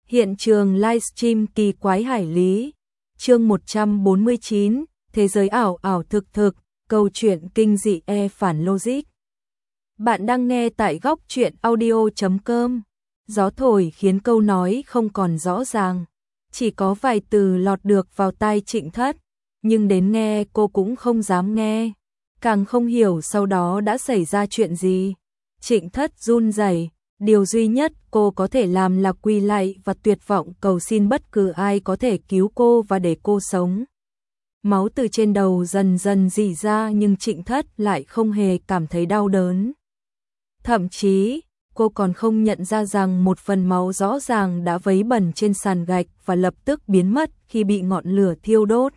Hiện trường livestream kỳ quái hải lý. Chương 149, thế giới ảo ảo thực thực, câu chuyện kinh dị phản logic. Bạn đang nghe tại góc truyện audio.com. Gió thổi khiến câu nói không còn rõ ràng, chỉ có vài từ lọt được vào tai Trịnh Thất, nhưng đến nghe cô cũng không dám nghe, càng không hiểu sau đó đã xảy ra chuyện gì. Trịnh Thất run rẩy. Điều duy nhất cô có thể làm là quỳ lạy và tuyệt vọng cầu xin bất cứ ai có thể cứu cô và để cô sống. Máu từ trên đầu dần dần rỉ ra nhưng Trịnh Thất lại không hề cảm thấy đau đớn. Thậm chí, cô còn không nhận ra rằng một phần máu rõ ràng đã vấy bẩn trên sàn gạch và lập tức biến mất khi bị ngọn lửa thiêu đốt.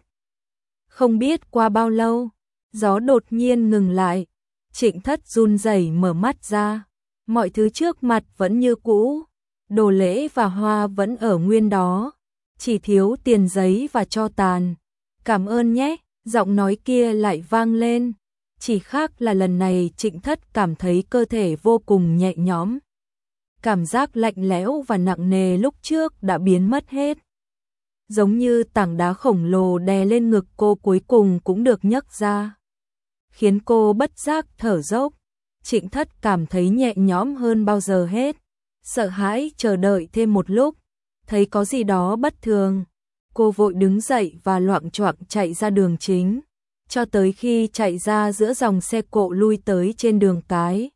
Không biết qua bao lâu, gió đột nhiên ngừng lại. Trịnh Thất run rẩy mở mắt ra. Mọi thứ trước mặt vẫn như cũ, đồ lễ và hoa vẫn ở nguyên đó, chỉ thiếu tiền giấy và tro tàn. Cảm ơn nhé, giọng nói kia lại vang lên, chỉ khác là lần này Trịnh Thất cảm thấy cơ thể vô cùng nhẹ nhõm. Cảm giác lạnh lẽo và nặng nề lúc trước đã biến mất hết. Giống như tảng đá khổng lồ đè lên ngực cô cuối cùng cũng được nhấc ra, khiến cô bất giác thở dốc. Trịnh Thất cảm thấy nhẹ nhõm hơn bao giờ hết, sợ hãi chờ đợi thêm một lúc, thấy có gì đó bất thường. Cô vội đứng dậy và loạng choạng chạy ra đường chính, cho tới khi chạy ra giữa dòng xe cộ lui tới trên đường cái.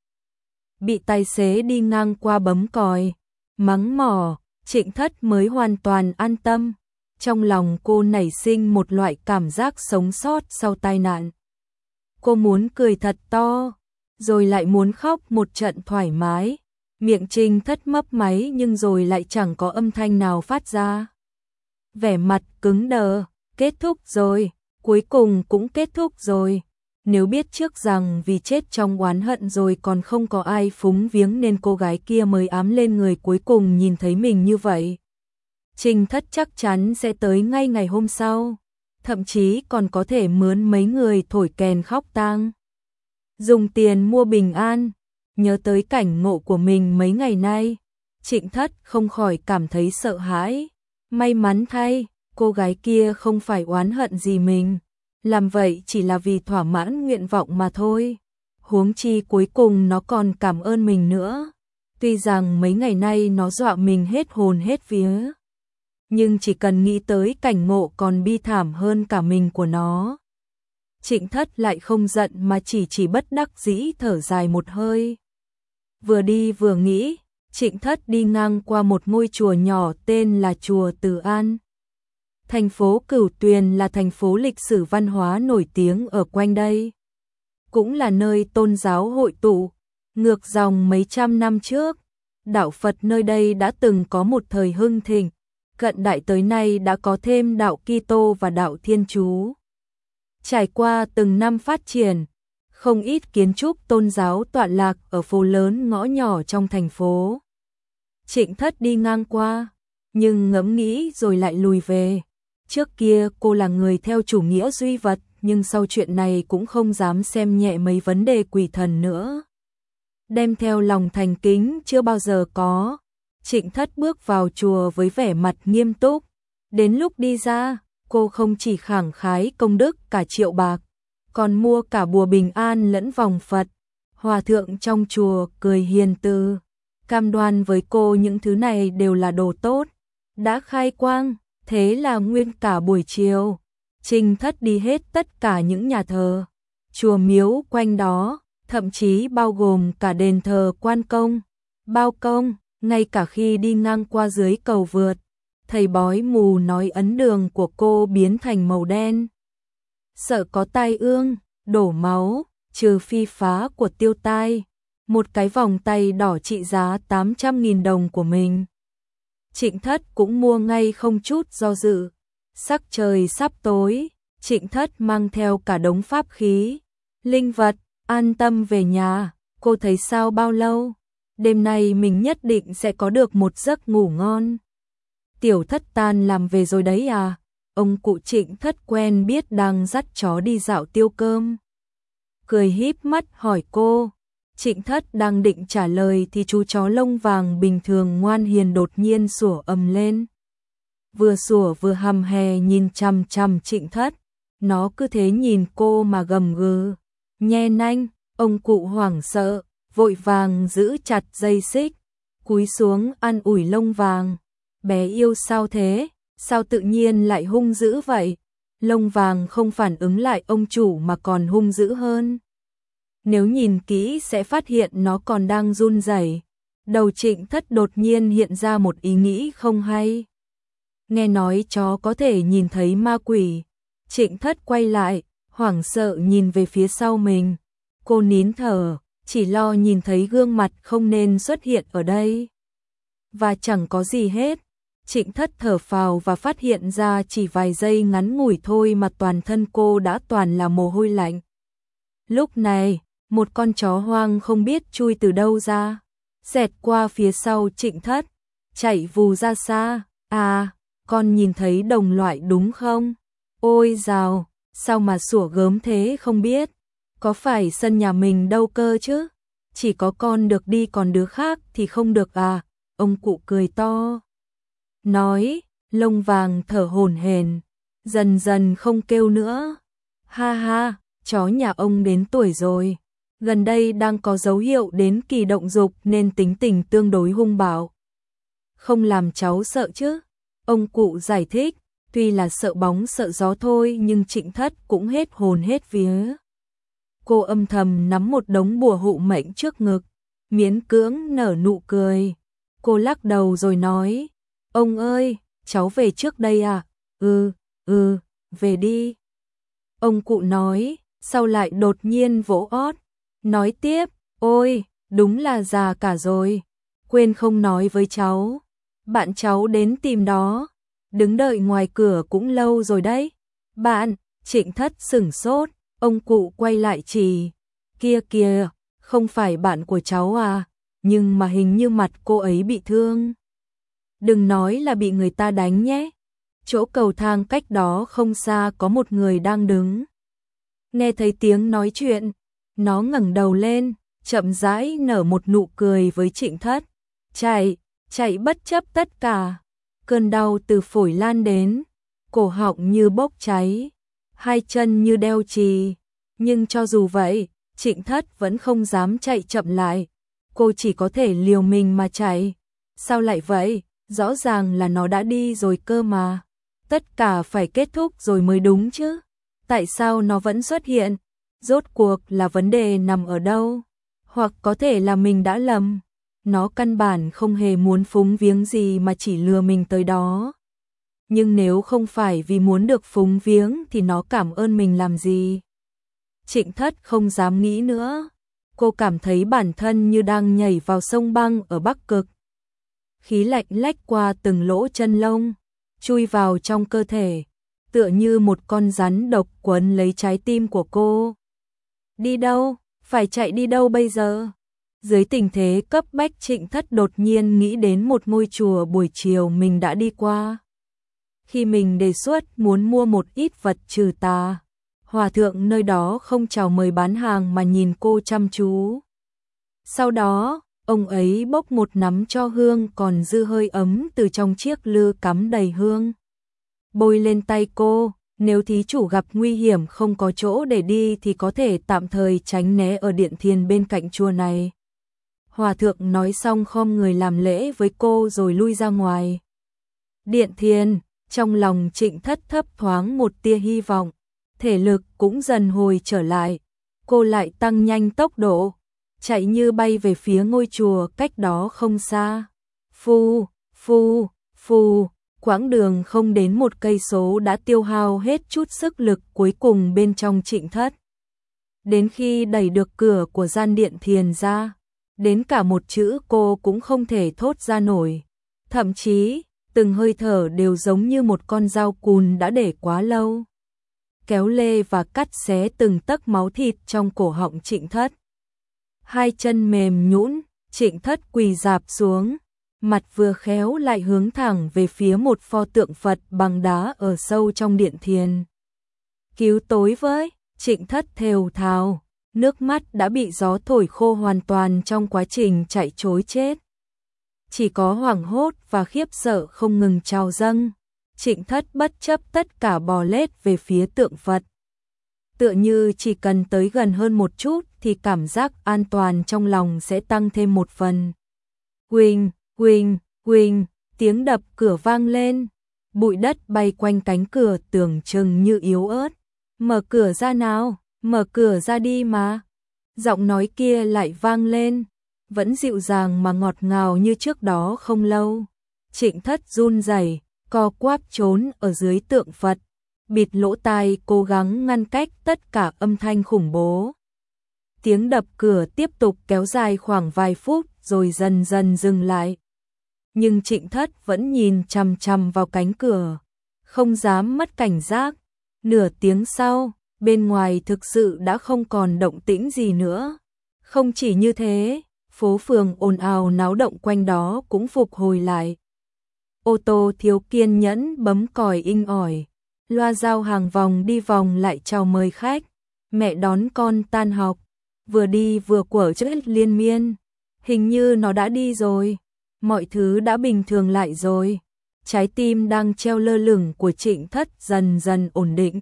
Bị tài xế đi ngang qua bấm còi, mắng mỏ, Trịnh Thất mới hoàn toàn an tâm. Trong lòng cô nảy sinh một loại cảm giác sống sót sau tai nạn. Cô muốn cười thật to, rồi lại muốn khóc một trận thoải mái. Miệng Trịnh Thất mấp máy nhưng rồi lại chẳng có âm thanh nào phát ra. Vẻ mặt cứng đờ, kết thúc rồi, cuối cùng cũng kết thúc rồi. Nếu biết trước rằng vì chết trong oán hận rồi còn không có ai phúng viếng nên cô gái kia mới ám lên người cuối cùng nhìn thấy mình như vậy. Trịnh Thất chắc chắn sẽ tới ngay ngày hôm sau, thậm chí còn có thể mướn mấy người thổi kèn khóc tang. Dùng tiền mua bình an. Nhớ tới cảnh ngộ của mình mấy ngày nay, Trịnh Thất không khỏi cảm thấy sợ hãi. May mắn thay, cô gái kia không phải oán hận gì mình, làm vậy chỉ là vì thỏa mãn nguyện vọng mà thôi. Huống chi cuối cùng nó còn cảm ơn mình nữa. Tuy rằng mấy ngày nay nó dọa mình hết hồn hết vía, nhưng chỉ cần nghĩ tới cảnh ngộ còn bi thảm hơn cả mình của nó, Trịnh Thất lại không giận mà chỉ bất đắc dĩ thở dài một hơi. Vừa đi vừa nghĩ, Trịnh Thất đi ngang qua một ngôi chùa nhỏ tên là chùa Từ An. Thành phố Cửu Tuyền là thành phố lịch sử văn hóa nổi tiếng ở quanh đây, cũng là nơi tôn giáo hội tụ. Ngược dòng mấy trăm năm trước, đạo Phật nơi đây đã từng có một thời hưng thịnh, cận đại tới nay đã có thêm đạo Kitô và đạo Thiên Chúa. Trải qua từng năm phát triển, không ít kiến trúc tôn giáo tọa lạc ở phố lớn ngõ nhỏ trong thành phố. Trịnh Thất đi ngang qua, nhưng ngẫm nghĩ rồi lại lùi về. Trước kia cô là người theo chủ nghĩa duy vật, nhưng sau chuyện này cũng không dám xem nhẹ mấy vấn đề quỷ thần nữa. Đem theo lòng thành kính chưa bao giờ có, Trịnh Thất bước vào chùa với vẻ mặt nghiêm túc. Đến lúc đi ra, cô không chỉ khẳng khái công đức cả triệu bạc, còn mua cả bùa bình an lẫn vòng Phật. Hòa thượng trong chùa cười hiền từ, cam đoan với cô những thứ này đều là đồ tốt, đã khai quang. Thế là nguyên cả buổi chiều, Trịnh Thất đi hết tất cả những nhà thờ, chùa miếu quanh đó, thậm chí bao gồm cả đền thờ Quan Công, Bao Công. Ngay cả khi đi ngang qua dưới cầu vượt, thầy bói mù nói ấn đường của cô biến thành màu đen, sợ có tai ương, đổ máu, trừ phi phá của tiêu tai. Một cái vòng tay đỏ trị giá 800.000 đồng của mình, Trịnh Thất cũng mua ngay không chút do dự. Sắc trời sắp tối, Trịnh Thất mang theo cả đống pháp khí, linh vật, an tâm về nhà. Cô thấy sao bao lâu? Đêm nay mình nhất định sẽ có được một giấc ngủ ngon. Tiểu Thất tan làm về rồi đấy à? Ông cụ Trịnh Thất quen biết đang dắt chó đi dạo tiêu cơm, cười híp mắt hỏi cô. Trịnh Thất đang định trả lời thì chú chó lông vàng bình thường ngoan hiền đột nhiên sủa ầm lên. Vừa sủa vừa hầm hè nhìn chằm chằm Trịnh Thất, nó cứ thế nhìn cô mà gầm gừ, nhe nanh. Ông cụ hoảng sợ, vội vàng giữ chặt dây xích, cúi xuống an ủi lông vàng. Bé yêu sao thế, sao tự nhiên lại hung dữ vậy? Lông vàng không phản ứng lại ông chủ mà còn hung dữ hơn. Nếu nhìn kỹ sẽ phát hiện nó còn đang run rẩy. Đầu Trịnh Thất đột nhiên hiện ra một ý nghĩ không hay. Nghe nói chó có thể nhìn thấy ma quỷ. Trịnh Thất quay lại, hoảng sợ nhìn về phía sau mình. Cô nín thở, chỉ lo nhìn thấy gương mặt không nên xuất hiện ở đây. Và chẳng có gì hết. Trịnh Thất thở phào và phát hiện ra chỉ vài giây ngắn ngủi thôi mà toàn thân cô đã toàn là mồ hôi lạnh. Lúc này, một con chó hoang không biết chui từ đâu ra, xẹt qua phía sau Trịnh Thất, chạy vù ra xa. À, con nhìn thấy đồng loại đúng không? Ôi dào, sao mà sủa gớm thế không biết? Có phải sân nhà mình đâu cơ chứ? Chỉ có con được đi còn đứa khác thì không được à? Ông cụ cười to. Nói, lông vàng thở hổn hển, dần dần không kêu nữa. Ha ha, chó nhà ông đến tuổi rồi. Gần đây đang có dấu hiệu đến kỳ động dục nên tính tình tương đối hung bạo. Không làm cháu sợ chứ? Ông cụ giải thích, tuy là sợ bóng sợ gió thôi nhưng Trịnh Thất cũng hết hồn hết vía. Cô âm thầm nắm một đống bùa hộ mệnh trước ngực, miễn cưỡng nở nụ cười. Cô lắc đầu rồi nói, ông ơi, cháu về trước đây à? Về đi. Ông cụ nói, sau lại đột nhiên vỗ ót, nói tiếp, ôi, đúng là già cả rồi, quên không nói với cháu. Bạn cháu đến tìm đó, đứng đợi ngoài cửa cũng lâu rồi đấy. Bạn, Trịnh Thất sửng sốt, ông cụ quay lại chỉ, kia kìa, không phải bạn của cháu à, nhưng mà hình như mặt cô ấy bị thương. Đừng nói là bị người ta đánh nhé. Chỗ cầu thang cách đó không xa có một người đang đứng. Nghe thấy tiếng nói chuyện, nó ngẩng đầu lên, chậm rãi nở một nụ cười với Trịnh Thất. Chạy bất chấp tất cả. Cơn đau từ phổi lan đến, cổ họng như bốc cháy, hai chân như đeo chì. Nhưng cho dù vậy, Trịnh Thất vẫn không dám chạy chậm lại. Cô chỉ có thể liều mình mà chạy. Sao lại vậy? Rõ ràng là nó đã đi rồi cơ mà. Tất cả phải kết thúc rồi mới đúng chứ. Tại sao nó vẫn xuất hiện? Rốt cuộc là vấn đề nằm ở đâu? Hoặc có thể là mình đã lầm. Nó căn bản không hề muốn phúng viếng gì mà chỉ lừa mình tới đó. Nhưng nếu không phải vì muốn được phúng viếng thì nó cảm ơn mình làm gì? Trịnh Thất không dám nghĩ nữa. Cô cảm thấy bản thân như đang nhảy vào sông băng ở Bắc Cực. Khí lạnh lách qua từng lỗ chân lông, chui vào trong cơ thể, tựa như một con rắn độc quấn lấy trái tim của cô. Đi đâu? Phải chạy đi đâu bây giờ? Dưới tình thế cấp bách, Trịnh Thất đột nhiên nghĩ đến một ngôi chùa buổi chiều mình đã đi qua. Khi mình đề xuất muốn mua một ít vật trừ tà, hòa thượng nơi đó không chào mời bán hàng mà nhìn cô chăm chú. Sau đó, ông ấy bốc một nắm tro hương còn dư hơi ấm từ trong chiếc lư cắm đầy hương, bôi lên tay cô. Nếu thí chủ gặp nguy hiểm không có chỗ để đi thì có thể tạm thời tránh né ở điện thiền bên cạnh chùa này. Hòa thượng nói xong khom người làm lễ với cô rồi lui ra ngoài điện thiền. Trong lòng Trịnh Thất thấp thoáng một tia hy vọng, thể lực cũng dần hồi trở lại. Cô lại tăng nhanh tốc độ, chạy như bay về phía ngôi chùa cách đó không xa. Phù, quãng đường không đến 1 cây số đã tiêu hao hết chút sức lực cuối cùng bên trong Trịnh Thất. Đến khi đẩy được cửa của gian điện thiền ra, đến cả một chữ cô cũng không thể thốt ra nổi. Thậm chí, từng hơi thở đều giống như một con dao cùn đã để quá lâu, kéo lê và cắt xé từng tấc máu thịt trong cổ họng Trịnh Thất. Hai chân mềm nhũn, Trịnh Thất quỳ rạp xuống, mặt vừa khéo lại hướng thẳng về phía một pho tượng Phật bằng đá ở sâu trong điện thiền. Cứu tối với, Trịnh Thất thều thào, nước mắt đã bị gió thổi khô hoàn toàn trong quá trình chạy trối chết. Chỉ có hoảng hốt và khiếp sợ không ngừng trào dâng. Trịnh Thất bất chấp tất cả bò lết về phía tượng Phật. Tựa như chỉ cần tới gần hơn một chút thì cảm giác an toàn trong lòng sẽ tăng thêm một phần. Huỳnh, huỳnh, huỳnh, tiếng đập cửa vang lên. Bụi đất bay quanh cánh cửa tưởng chừng như yếu ớt. Mở cửa ra nào, mở cửa ra đi mà. Giọng nói kia lại vang lên, vẫn dịu dàng mà ngọt ngào như trước đó không lâu. Trịnh Thất run rẩy, co quắp trốn ở dưới tượng Phật, bịt lỗ tai cố gắng ngăn cách tất cả âm thanh khủng bố. Tiếng đập cửa tiếp tục kéo dài khoảng vài phút rồi dần dần dừng lại. Nhưng Trịnh Thất vẫn nhìn chằm chằm vào cánh cửa, không dám mất cảnh giác. Nửa tiếng sau, bên ngoài thực sự đã không còn động tĩnh gì nữa. Không chỉ như thế, phố phường ồn ào náo động quanh đó cũng phục hồi lại. Ô tô thiếu kiên nhẫn bấm còi inh ỏi, loa giao hàng vòng đi vòng lại chào mời khách. Mẹ đón con tan học, vừa đi vừa quở trách liên miên. Hình như nó đã đi rồi, mọi thứ đã bình thường lại rồi. Trái tim đang treo lơ lửng của Trịnh Thất dần dần ổn định.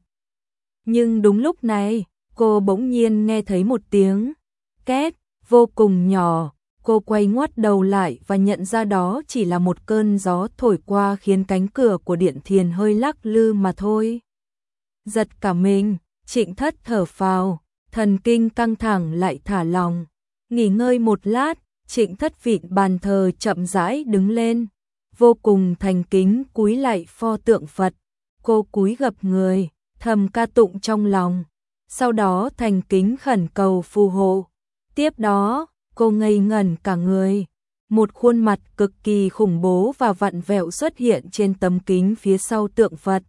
Nhưng đúng lúc này, cô bỗng nhiên nghe thấy một tiếng két vô cùng nhỏ. Cô quay ngoắt đầu lại và nhận ra đó chỉ là một cơn gió thổi qua khiến cánh cửa của điện thiền hơi lắc lư mà thôi. Giật cả mình, Trịnh Thất thở phào, thần kinh căng thẳng lại thả lòng. Nghỉ ngơi một lát, Trịnh Thất vịn bàn thờ chậm rãi đứng lên, vô cùng thành kính cúi lạy pho tượng Phật. Cô cúi gập người, thầm ca tụng trong lòng, sau đó thành kính khẩn cầu phù hộ. Tiếp đó, cô ngây ngẩn cả người. Một khuôn mặt cực kỳ khủng bố và vặn vẹo xuất hiện trên tấm kính phía sau tượng Phật,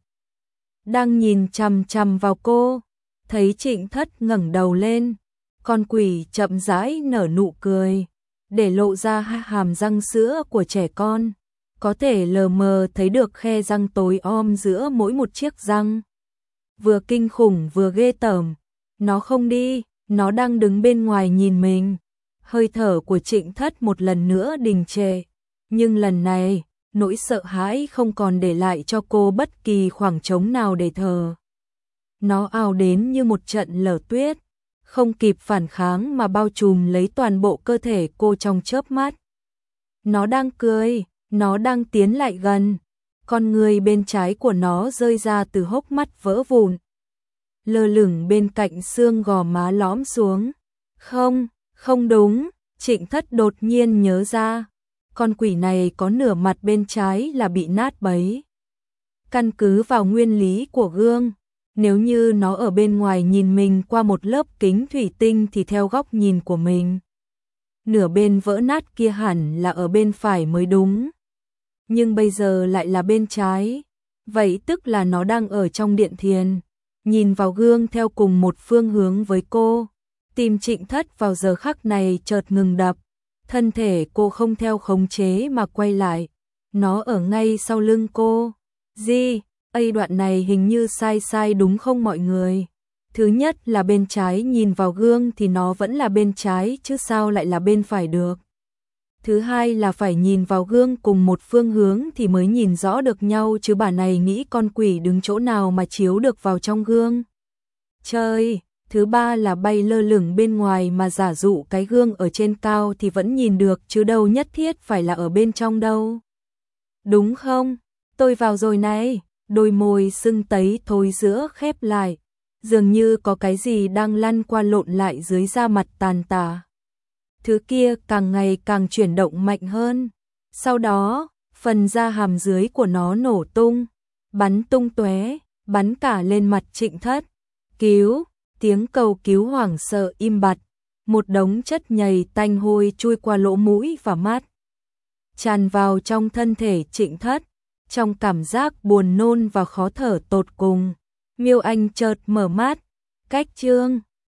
đang nhìn chằm chằm vào cô. Thấy Trịnh Thất ngẩng đầu lên, con quỷ chậm rãi nở nụ cười, để lộ ra hàm răng sữa của trẻ con, có thể lờ mờ thấy được khe răng tối om giữa mỗi một chiếc răng. Vừa kinh khủng vừa ghê tởm. Nó không đi, nó đang đứng bên ngoài nhìn mình. Hơi thở của Trịnh Thất một lần nữa đình trệ, nhưng lần này, nỗi sợ hãi không còn để lại cho cô bất kỳ khoảng trống nào để thở. Nó ào đến như một trận lở tuyết, không kịp phản kháng mà bao trùm lấy toàn bộ cơ thể cô trong chớp mắt. Nó đang cười, nó đang tiến lại gần. Con người bên trái của nó rơi ra từ hốc mắt vỡ vụn, lơ lửng bên cạnh xương gò má lõm xuống. Không, không đúng, Trịnh Thất đột nhiên nhớ ra, con quỷ này có nửa mặt bên trái là bị nát bấy. Căn cứ vào nguyên lý của gương, nếu như nó ở bên ngoài nhìn mình qua một lớp kính thủy tinh thì theo góc nhìn của mình, nửa bên vỡ nát kia hẳn là ở bên phải mới đúng. Nhưng bây giờ lại là bên trái, vậy tức là nó đang ở trong điện thiền, nhìn vào gương theo cùng một phương hướng với cô. Tim Trịnh Thất vào giờ khắc này chợt ngừng đập, thân thể cô không theo khống chế mà quay lại, nó ở ngay sau lưng cô. Đoạn này hình như sai đúng không mọi người? Thứ nhất là bên trái nhìn vào gương thì nó vẫn là bên trái chứ sao lại là bên phải được. Thứ hai là phải nhìn vào gương cùng một phương hướng thì mới nhìn rõ được nhau chứ bà này nghĩ con quỷ đứng chỗ nào mà chiếu được vào trong gương. Chơi! Thứ ba là bay lơ lửng bên ngoài mà giả dụ cái gương ở trên cao thì vẫn nhìn được chứ đâu nhất thiết phải là ở bên trong đâu. Đúng không? Tôi vào rồi này. Đôi môi sưng tấy thối giữa khép lại, dường như có cái gì đang lăn qua lộn lại dưới da mặt tàn tả. Thứ kia càng ngày càng chuyển động mạnh hơn. Sau đó, phần da hàm dưới của nó nổ tung, bắn tung tóe, bắn cả lên mặt Trịnh Thất. Cứu! Tiếng cầu cứu hoảng sợ im bặt, một đống chất nhầy tanh hôi chui qua lỗ mũi và mắt, tràn vào trong thân thể Trịnh Thất. Trong cảm giác buồn nôn và khó thở tột cùng, Miêu Anh chợt mở mắt. Cách chương